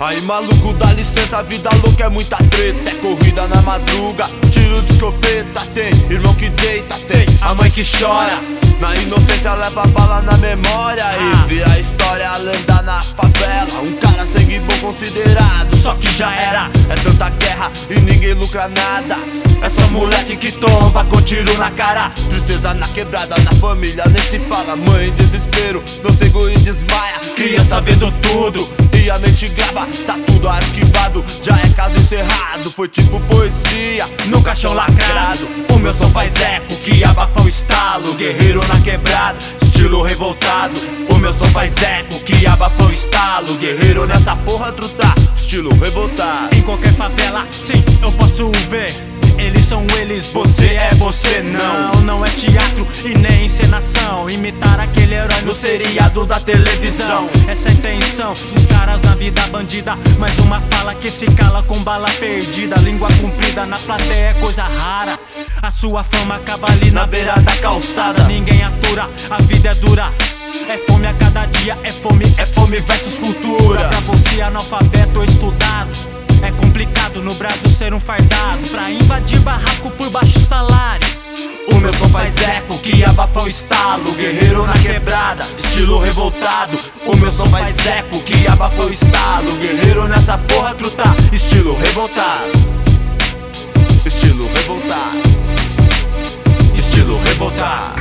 Aí maluco, dá licença, a vida louca é muita treta. É corrida na madruga, tiro de escopeta. Tem irmão que deita, tem a mãe que chora. Na inocência leva bala na memória e vira a história, a lenda na favela. Um cara sangue bom considerado, só que já era. É tanta guerra e ninguém lucra nada. É só moleque que tomba com tiro na cara. Tristeza na quebrada, na família nem se fala. Mãe em desespero, não segura e desmaia. Criança vendo tudo e a mente grava. Tá tudo arquivado, já é caso encerrado. Foi tipo poesia, no caixão lacrado. O meu som faz eco, que abafa o estalo. Guerreiro na quebrada, estilo revoltado. O meu som faz eco, que abafa o estalo. Guerreiro nessa porra truta, estilo revoltado. Em qualquer favela, sim, eu posso ver. Eles são eles, você é você não. Não é teatro e nem encenação. Imitar aquele herói no seriado da televisão. Essa é a intenção dos caras na vida bandida. Mais uma fala que se cala com bala perdida. Língua comprida na plateia é coisa rara. A sua fama acaba ali na beira da calçada. Ninguém atura, a vida é dura. É fome a cada dia, é fome versus cultura. Pra você analfabeto ou estudado, é complicado no Brasil ser um fardado. Pra invadir barraco por baixo salário. O meu som faz eco, que abafa o estalo. Guerreiro na quebrada, estilo revoltado. O meu som faz eco, que abafa o estalo. Guerreiro nessa porra truta, estilo revoltado. Estilo revoltado. Estilo revoltado.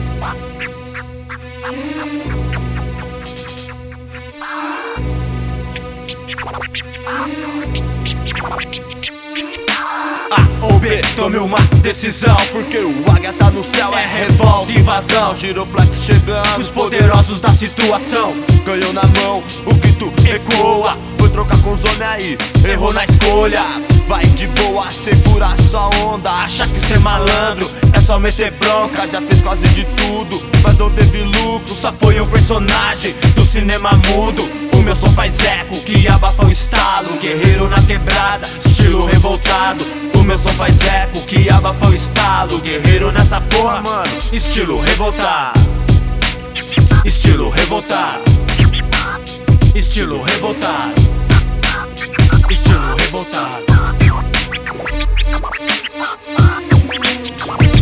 A ou B, tome uma decisão, porque o águia tá no céu, é revolta, invasão. Giroflex chegando, os poderosos da situação. Ganhou na mão, o grito ecoa. Foi trocar com zona aí, errou na escolha. Vai de boa, segura sua onda. Acha que ser malandro é só meter bronca. Já fez quase de tudo, mas não teve lucro. Só foi um personagem do cinema mudo. O meu som faz eco, que abafa o estalo. Guerreiro na quebrada, estilo revoltado. O meu som faz eco, que abafa o estalo. Guerreiro nessa porra, mano, estilo revoltado. Estilo revoltado. Estilo revoltado. Estilo revoltado.